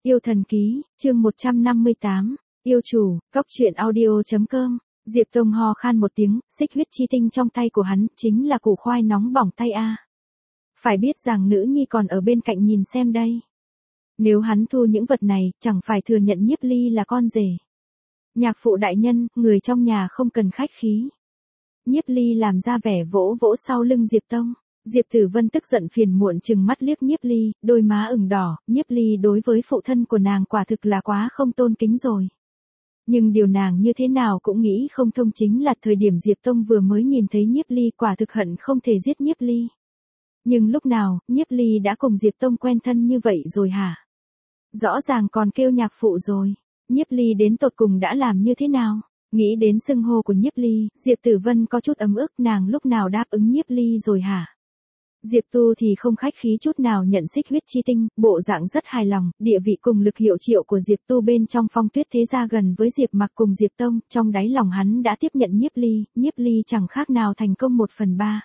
Yêu thần ký, chương 158, yêu chủ, góc truyện audio.com. Diệp Tông ho khan một tiếng, xích huyết chi tinh trong tay của hắn, chính là củ khoai nóng bỏng tay a. Phải biết rằng nữ nhi còn ở bên cạnh nhìn xem đây. Nếu hắn thu những vật này, chẳng phải thừa nhận Nhiếp Ly là con rể. Nhạc phụ đại nhân, người trong nhà không cần khách khí. Nhiếp Ly làm ra vẻ vỗ vỗ sau lưng Diệp Tông. Diệp Tử Vân tức giận phiền muộn trừng mắt liếc Nhiếp Ly, đôi má ửng đỏ, Nhiếp Ly đối với phụ thân của nàng quả thực là quá không tôn kính rồi. Nhưng điều nàng như thế nào cũng nghĩ không thông chính là thời điểm Diệp Tông vừa mới nhìn thấy Nhiếp Ly quả thực hận không thể giết Nhiếp Ly. Nhưng lúc nào, Nhiếp Ly đã cùng Diệp Tông quen thân như vậy rồi hả? Rõ ràng còn kêu nhạc phụ rồi. Nhiếp Ly đến tột cùng đã làm như thế nào? Nghĩ đến xưng hô của Nhiếp Ly, Diệp Tử Vân có chút ấm ức, nàng lúc nào đáp ứng Nhiếp Ly rồi hả? Diệp Tu thì không khách khí chút nào nhận xích huyết chi tinh, bộ dạng rất hài lòng, địa vị cùng lực hiệu triệu của Diệp Tu bên trong Phong Tuyết thế gia gần với Diệp Mặc cùng Diệp Tông, trong đáy lòng hắn đã tiếp nhận Nhiếp Ly chẳng khác nào thành công 1/3.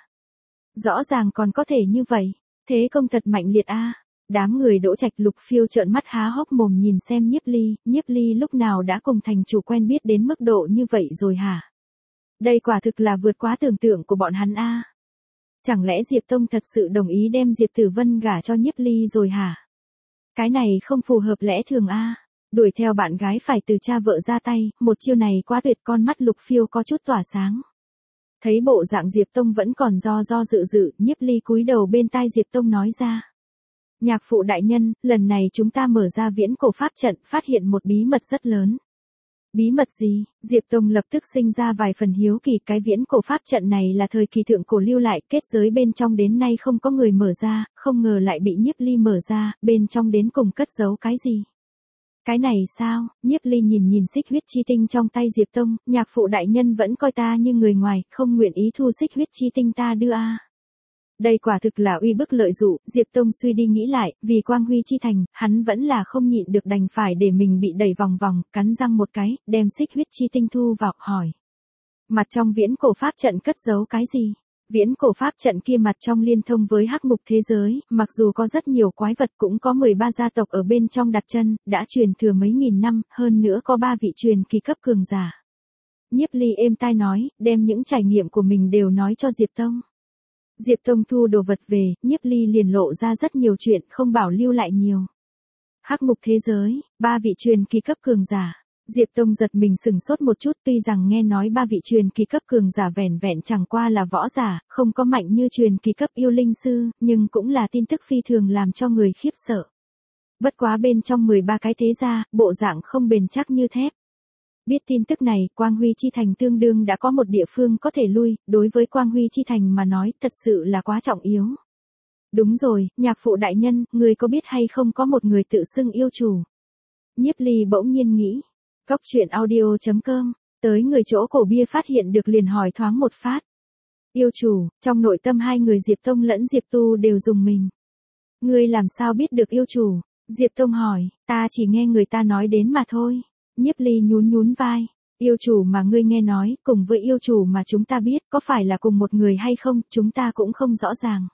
Rõ ràng còn có thể như vậy, thế công thật mạnh liệt a. Đám người Đỗ Trạch Lục Phiêu trợn mắt há hốc mồm nhìn xem Nhiếp Ly lúc nào đã cùng thành chủ quen biết đến mức độ như vậy rồi hả? Đây quả thực là vượt quá tưởng tượng của bọn hắn a. Chẳng lẽ Diệp Tông thật sự đồng ý đem Diệp Tử Vân gả cho Nhiếp Ly rồi hả? Cái này không phù hợp lẽ thường a. Đuổi theo bạn gái phải từ cha vợ ra tay, một chiêu này quá tuyệt, con mắt Lục Phiêu có chút tỏa sáng. Thấy bộ dạng Diệp Tông vẫn còn do dự, Nhiếp Ly cúi đầu bên tai Diệp Tông nói ra. Nhạc phụ đại nhân, lần này chúng ta mở ra viễn cổ pháp trận, phát hiện một bí mật rất lớn. Bí mật gì? Diệp Tông lập tức sinh ra vài phần hiếu kỳ, cái viễn cổ pháp trận này là thời kỳ thượng cổ lưu lại, kết giới bên trong đến nay không có người mở ra, không ngờ lại bị Nhiếp Ly mở ra, bên trong đến cùng cất giấu cái gì? Cái này sao? Nhiếp Ly nhìn xích huyết chi tinh trong tay Diệp Tông, nhạc phụ đại nhân vẫn coi ta như người ngoài, không nguyện ý thu xích huyết chi tinh ta đưa a. Đây quả thực là uy bức lợi dụ, Diệp Tông suy đi nghĩ lại, vì quang huy chi thành, hắn vẫn là không nhịn được đành phải để mình bị đẩy vòng vòng, cắn răng một cái, đem xích huyết chi tinh thu vào, hỏi. Mặt trong viễn cổ pháp trận cất giấu cái gì? Viễn cổ pháp trận kia mặt trong liên thông với hắc ngục thế giới, mặc dù có rất nhiều quái vật cũng có 13 gia tộc ở bên trong đặt chân, đã truyền thừa mấy nghìn năm, hơn nữa có 3 vị truyền kỳ cấp cường giả. Nhiếp Ly êm tai nói, đem những trải nghiệm của mình đều nói cho Diệp Tông. Diệp Tông thu đồ vật về, Nhiếp Ly liền lộ ra rất nhiều chuyện, không bảo lưu lại nhiều. Hắc ngục thế giới, 3 vị truyền kỳ cấp cường giả. Diệp Tông giật mình sừng sốt một chút, tuy rằng nghe nói 3 vị truyền kỳ cấp cường giả vẻn vẹn chẳng qua là võ giả, không có mạnh như truyền kỳ cấp yêu linh sư, nhưng cũng là tin tức phi thường làm cho người khiếp sợ. Bất quá bên trong 13 cái thế gia, bộ dạng không bền chắc như thép. Biết tin tức này, Quang Huy Chi Thành tương đương đã có một địa phương có thể lui, đối với Quang Huy Chi Thành mà nói thật sự là quá trọng yếu. Đúng rồi, nhạc phụ đại nhân, người có biết hay không có một người tự xưng yêu chủ? Nhiếp Ly bỗng nhiên nghĩ. Góc truyện audio.com, tới người chỗ cổ bia phát hiện được liền hỏi thoáng một phát. Yêu chủ, trong nội tâm hai người Diệp Tông lẫn Diệp Tu đều rùng mình. Ngươi làm sao biết được yêu chủ? Diệp Tông hỏi, ta chỉ nghe người ta nói đến mà thôi. Nhiếp Ly nhún vai, yêu chủ mà ngươi nghe nói, cùng với yêu chủ mà chúng ta biết, có phải là cùng một người hay không, chúng ta cũng không rõ ràng.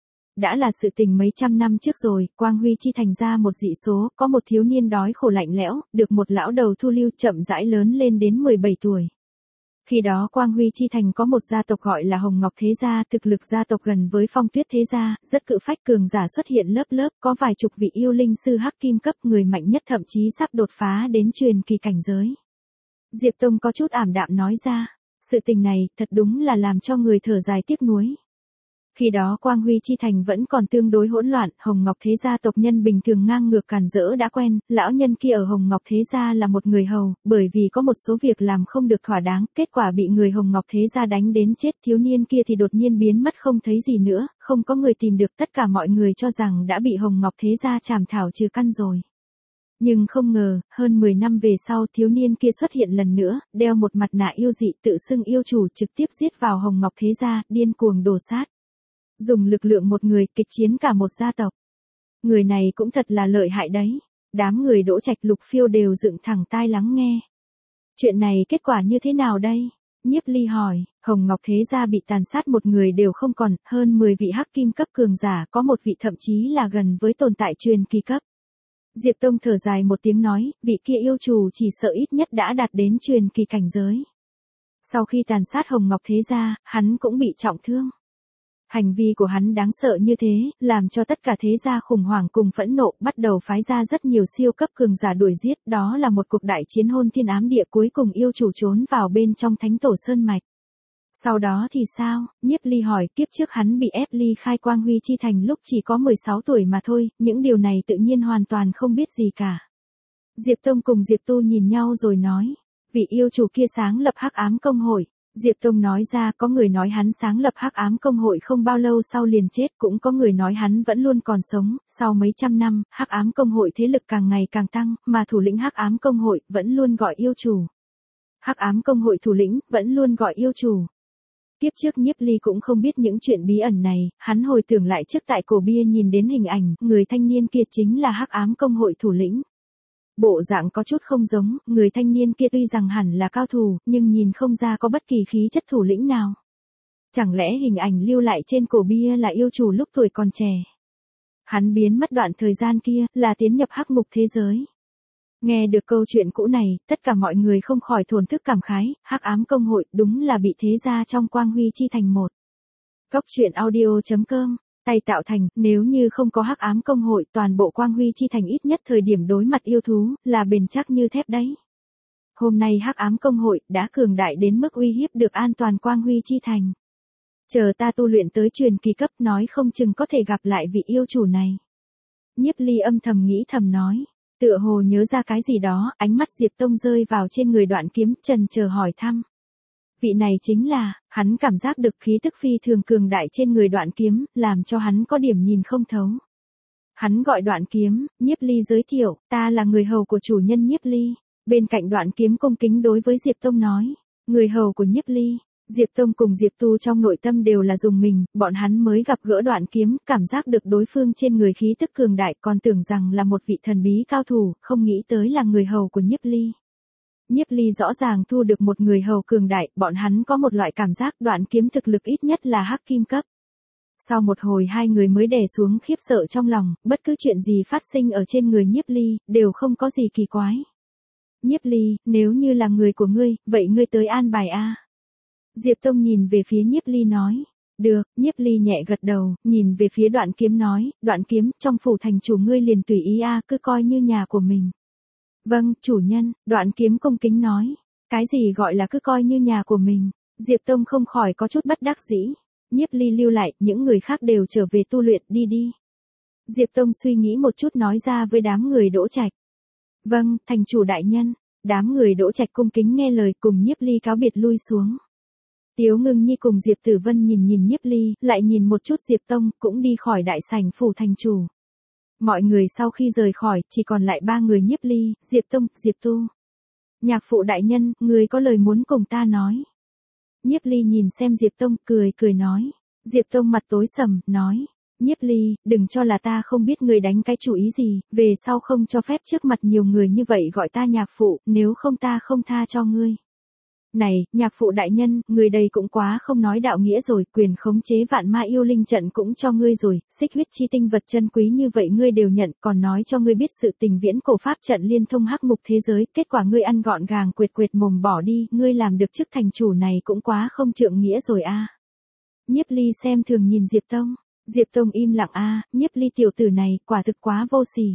Đã là sự tình mấy trăm năm trước rồi, Quang Huy Chi Thành ra một dị số, có một thiếu niên đói khổ lạnh lẽo, được một lão đầu thu lưu chậm rãi lớn lên đến 17 tuổi. Khi đó Quang Huy Chi Thành có một gia tộc gọi là Hồng Ngọc Thế Gia, thực lực gia tộc gần với Phong Tuyết Thế Gia, rất cự phách cường giả xuất hiện lớp, có vài chục vị yêu linh sư hắc kim cấp, người mạnh nhất thậm chí sắp đột phá đến truyền kỳ cảnh giới. Diệp Tông có chút ảm đạm nói ra, sự tình này thật đúng là làm cho người thở dài tiếc nuối. Khi đó Quang Huy Chi Thành vẫn còn tương đối hỗn loạn, Hồng Ngọc Thế Gia tộc nhân bình thường ngang ngược càn rỡ đã quen, lão nhân kia ở Hồng Ngọc Thế Gia là một người hầu, bởi vì có một số việc làm không được thỏa đáng, kết quả bị người Hồng Ngọc Thế Gia đánh đến chết, thiếu niên kia thì đột nhiên biến mất không thấy gì nữa, không có người tìm được, tất cả mọi người cho rằng đã bị Hồng Ngọc Thế Gia chảm thảo trừ căn rồi. Nhưng không ngờ, hơn 10 năm về sau thiếu niên kia xuất hiện lần nữa, đeo một mặt nạ yêu dị tự xưng yêu chủ trực tiếp giết vào Hồng Ngọc Thế Gia, điên cuồng đổ sát. Dùng lực lượng một người kịch chiến cả một gia tộc. Người này cũng thật là lợi hại đấy. Đám người Đỗ Trạch Lục Phiêu đều dựng thẳng tai lắng nghe. Chuyện này kết quả như thế nào đây? Nhiếp Ly hỏi, Hồng Ngọc Thế Gia bị tàn sát một người đều không còn, hơn 10 vị hắc kim cấp cường giả, có một vị thậm chí là gần với tồn tại truyền kỳ cấp. Diệp Tông thở dài một tiếng nói, vị kia yêu chủ chỉ sợ ít nhất đã đạt đến truyền kỳ cảnh giới. Sau khi tàn sát Hồng Ngọc thế gia, hắn cũng bị trọng thương. Hành vi của hắn đáng sợ như thế, làm cho tất cả thế gia khủng hoảng cùng phẫn nộ, bắt đầu phái ra rất nhiều siêu cấp cường giả đuổi giết, đó là một cuộc đại chiến hôn thiên ám địa, cuối cùng yêu chủ trốn vào bên trong Thánh Tổ Sơn Mạch. Sau đó thì sao? Nhiếp Ly hỏi, kiếp trước hắn bị ép ly khai Quang Huy Chi Thành lúc chỉ có 16 tuổi mà thôi, những điều này tự nhiên hoàn toàn không biết gì cả. Diệp Tông cùng Diệp Tu nhìn nhau rồi nói, vị yêu chủ kia sáng lập Hắc Ám Công Hội. Diệp Tông nói ra, có người nói hắn sáng lập Hắc Ám Công Hội không bao lâu sau liền chết, cũng có người nói hắn vẫn luôn còn sống, sau mấy trăm năm, Hắc Ám Công Hội thế lực càng ngày càng tăng, mà thủ lĩnh Hắc Ám Công Hội vẫn luôn gọi yêu chủ. Hắc Ám Công Hội thủ lĩnh vẫn luôn gọi yêu chủ. Tiếp trước Nhiếp Ly cũng không biết những chuyện bí ẩn này, hắn hồi tưởng lại trước tại cổ bia nhìn đến hình ảnh, người thanh niên kia chính là Hắc Ám Công Hội thủ lĩnh. Bộ dạng có chút không giống, người thanh niên kia tuy rằng hẳn là cao thủ, nhưng nhìn không ra có bất kỳ khí chất thủ lĩnh nào. Chẳng lẽ hình ảnh lưu lại trên cổ bia là yêu chủ lúc tuổi còn trẻ? Hắn biến mất đoạn thời gian kia, là tiến nhập hắc ngục thế giới. Nghe được câu chuyện cũ này, tất cả mọi người không khỏi thổn thức cảm khái, Hắc Ám Công Hội đúng là bị thế gia trong Quang Huy Chi Thành một. Cốc truyện audio.com, tay tạo thành, nếu như không có Hắc Ám Công Hội, toàn bộ Quang Huy Chi Thành ít nhất thời điểm đối mặt yêu thú, là bền chắc như thép đấy. Hôm nay Hắc Ám Công Hội đã cường đại đến mức uy hiếp được an toàn Quang Huy Chi Thành. Chờ ta tu luyện tới truyền kỳ cấp, nói không chừng có thể gặp lại vị yêu chủ này. Nhiếp Ly âm thầm nghĩ thầm nói. Tựa hồ nhớ ra cái gì đó, ánh mắt Diệp Tông rơi vào trên người Đoạn Kiếm, trần chờ hỏi thăm. Vị này chính là, hắn cảm giác được khí tức phi thường cường đại trên người Đoạn Kiếm, làm cho hắn có điểm nhìn không thấu. Hắn gọi Đoạn Kiếm, Nhiếp Ly giới thiệu, ta là người hầu của chủ nhân Nhiếp Ly. Bên cạnh Đoạn Kiếm cung kính đối với Diệp Tông nói, người hầu của Nhiếp Ly. Diệp Tông cùng Diệp Tu trong nội tâm đều là dùng mình, bọn hắn mới gặp gỡ Đoạn Kiếm, cảm giác được đối phương trên người khí tức cường đại, còn tưởng rằng là một vị thần bí cao thủ, không nghĩ tới là người hầu của Nhiếp Ly. Nhiếp Ly rõ ràng thu được một người hầu cường đại, bọn hắn có một loại cảm giác Đoạn Kiếm thực lực ít nhất là hắc kim cấp. Sau một hồi hai người mới đè xuống khiếp sợ trong lòng, bất cứ chuyện gì phát sinh ở trên người Nhiếp Ly, đều không có gì kỳ quái. Nhiếp Ly, nếu như là người của ngươi, vậy ngươi tới an bài a. Diệp Tông nhìn về phía Nhiếp Ly nói. Được, Nhiếp Ly nhẹ gật đầu, nhìn về phía Đoạn Kiếm nói, Đoạn Kiếm, trong phủ thành chủ ngươi liền tùy ý a, cứ coi như nhà của mình. Vâng, chủ nhân, Đoạn Kiếm cung kính nói. Cái gì gọi là cứ coi như nhà của mình? Diệp Tông không khỏi có chút bất đắc dĩ. Nhiếp Ly lưu lại, những người khác đều trở về tu luyện, đi đi. Diệp Tông suy nghĩ một chút nói ra với đám người Đỗ Trạch. Vâng, thành chủ đại nhân. Đám người Đỗ Trạch cung kính nghe lời, cùng Nhiếp Ly cáo biệt lui xuống. Tiếu Ngưng Nhi cùng Diệp Tử Vân nhìn nhìn Nhiếp Ly, lại nhìn một chút Diệp Tông, cũng đi khỏi đại sảnh phủ thành chủ. Mọi người sau khi rời khỏi, chỉ còn lại ba người Nhiếp Ly, Diệp Tông, Diệp Tu. Nhạc phụ đại nhân, người có lời muốn cùng ta nói. Nhiếp Ly nhìn xem Diệp Tông, cười nói. Diệp Tông mặt tối sầm, nói. Nhiếp Ly, đừng cho là ta không biết người đánh cái chủ ý gì, về sau không cho phép trước mặt nhiều người như vậy gọi ta nhạc phụ, nếu không ta không tha cho ngươi. Này, nhạc phụ đại nhân, người đây cũng quá không nói đạo nghĩa rồi, quyền khống chế vạn ma yêu linh trận cũng cho ngươi rồi, xích huyết chi tinh vật chân quý như vậy ngươi đều nhận, còn nói cho ngươi biết sự tình viễn cổ pháp trận liên thông hắc ngục thế giới, kết quả ngươi ăn gọn gàng quệt mồm bỏ đi, ngươi làm được chức thành chủ này cũng quá không trượng nghĩa rồi a. Nhiếp Ly xem thường nhìn Diệp Tông. Diệp Tông im lặng a, Nhiếp Ly tiểu tử này, quả thực quá vô sỉ.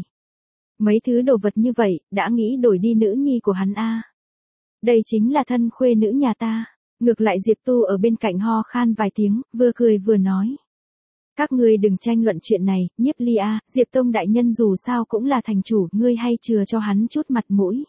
Mấy thứ đồ vật như vậy, đã nghĩ đổi đi nữ nhi của hắn a. Đây chính là thân khuê nữ nhà ta. Ngược lại Diệp Tu ở bên cạnh ho khan vài tiếng, vừa cười vừa nói. Các ngươi đừng tranh luận chuyện này, Nhiếp Ly a, Diệp Tông đại nhân dù sao cũng là thành chủ, ngươi hay chừa cho hắn chút mặt mũi.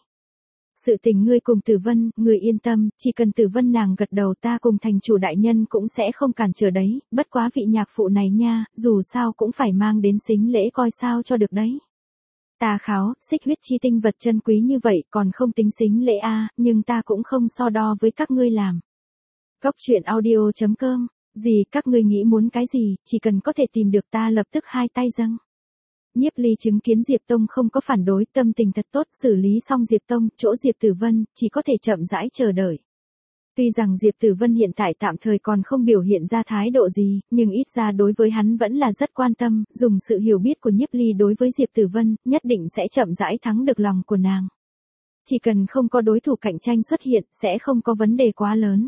Sự tình ngươi cùng Tử Vân, ngươi yên tâm, chỉ cần Tử Vân nàng gật đầu ta cùng thành chủ đại nhân cũng sẽ không cản trở đấy, bất quá vị nhạc phụ này nha, dù sao cũng phải mang đến sính lễ coi sao cho được đấy. Ta kháo, xích huyết chi tinh vật chân quý như vậy còn không tính sính lễ a, nhưng ta cũng không so đo với các ngươi làm. Cốc truyện audio.com, gì các ngươi nghĩ muốn cái gì, chỉ cần có thể tìm được ta lập tức hai tay dâng. Nhiếp Ly chứng kiến Diệp Tông không có phản đối, tâm tình thật tốt, xử lý xong Diệp Tông, chỗ Diệp Tử Vân, chỉ có thể chậm rãi chờ đợi. Tuy rằng Diệp Tử Vân hiện tại tạm thời còn không biểu hiện ra thái độ gì, nhưng ít ra đối với hắn vẫn là rất quan tâm, dùng sự hiểu biết của Nhiếp Ly đối với Diệp Tử Vân, nhất định sẽ chậm rãi thắng được lòng của nàng. Chỉ cần không có đối thủ cạnh tranh xuất hiện, sẽ không có vấn đề quá lớn.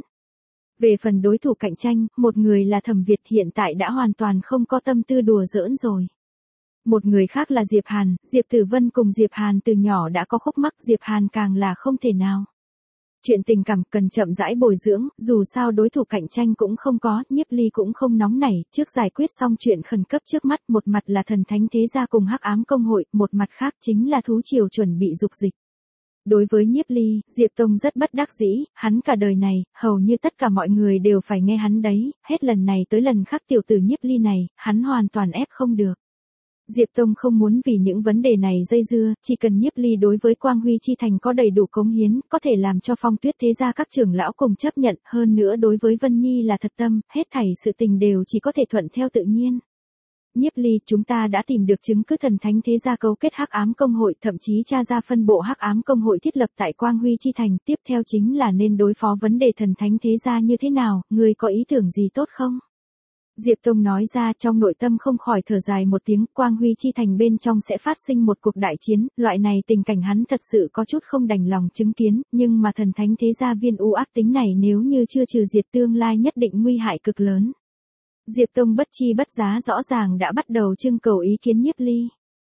Về phần đối thủ cạnh tranh, một người là Thẩm Việt hiện tại đã hoàn toàn không có tâm tư đùa giỡn rồi. Một người khác là Diệp Hàn, Diệp Tử Vân cùng Diệp Hàn từ nhỏ đã có khúc mắc, Diệp Hàn càng là không thể nào. Chuyện tình cảm cần chậm rãi bồi dưỡng, dù sao đối thủ cạnh tranh cũng không có, Nhiếp Ly cũng không nóng nảy, trước giải quyết xong chuyện khẩn cấp trước mắt, một mặt là Thần Thánh Thế Gia cùng Hắc Ám Công Hội, một mặt khác chính là thú triều chuẩn bị dục dịch. Đối với Nhiếp Ly, Diệp Tông rất bất đắc dĩ, hắn cả đời này, hầu như tất cả mọi người đều phải nghe hắn đấy, hết lần này tới lần khác tiểu tử Nhiếp Ly này, hắn hoàn toàn ép không được. Diệp Tông không muốn vì những vấn đề này dây dưa, chỉ cần Nhiếp Ly đối với Quang Huy Chi Thành có đầy đủ cống hiến, có thể làm cho Phong Tuyết Thế Gia các trưởng lão cùng chấp nhận, hơn nữa đối với Vân Nhi là thật tâm, hết thảy sự tình đều chỉ có thể thuận theo tự nhiên. Nhiếp Ly, chúng ta đã tìm được chứng cứ Thần Thánh Thế Gia cấu kết Hắc Ám Công Hội, thậm chí tra ra phân bộ Hắc Ám Công Hội thiết lập tại Quang Huy Chi Thành, tiếp theo chính là nên đối phó vấn đề Thần Thánh Thế Gia như thế nào, ngươi có ý tưởng gì tốt không? Diệp Tông nói ra, trong nội tâm không khỏi thở dài một tiếng, Quang Huy Chi Thành bên trong sẽ phát sinh một cuộc đại chiến, loại này tình cảnh hắn thật sự có chút không đành lòng chứng kiến, nhưng mà Thần Thánh Thế Gia viên u ác tính này nếu như chưa trừ diệt tương lai nhất định nguy hại cực lớn. Diệp Tông bất chi bất giá rõ ràng đã bắt đầu trưng cầu ý kiến Nhiếp Ly.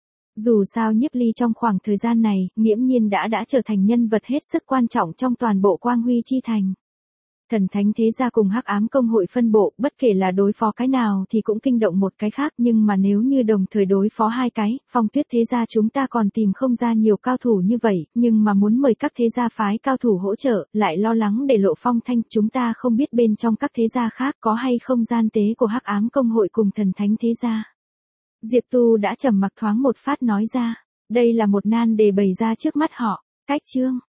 Dù sao Nhiếp Ly trong khoảng thời gian này, nghiễm nhiên đã trở thành nhân vật hết sức quan trọng trong toàn bộ Quang Huy Chi Thành. Thần Thánh Thế Gia cùng Hắc Ám Công Hội phân bộ, bất kể là đối phó cái nào thì cũng kinh động một cái khác, nhưng mà nếu như đồng thời đối phó hai cái, Phong Tuyết Thế Gia chúng ta còn tìm không ra nhiều cao thủ như vậy, nhưng mà muốn mời các thế gia phái cao thủ hỗ trợ, lại lo lắng để lộ phong thanh, chúng ta không biết bên trong các thế gia khác có hay không gian tế của Hắc Ám Công Hội cùng Thần Thánh Thế Gia. Diệp Tu đã trầm mặc thoáng một phát nói ra, đây là một nan đề bày ra trước mắt họ. Cách chương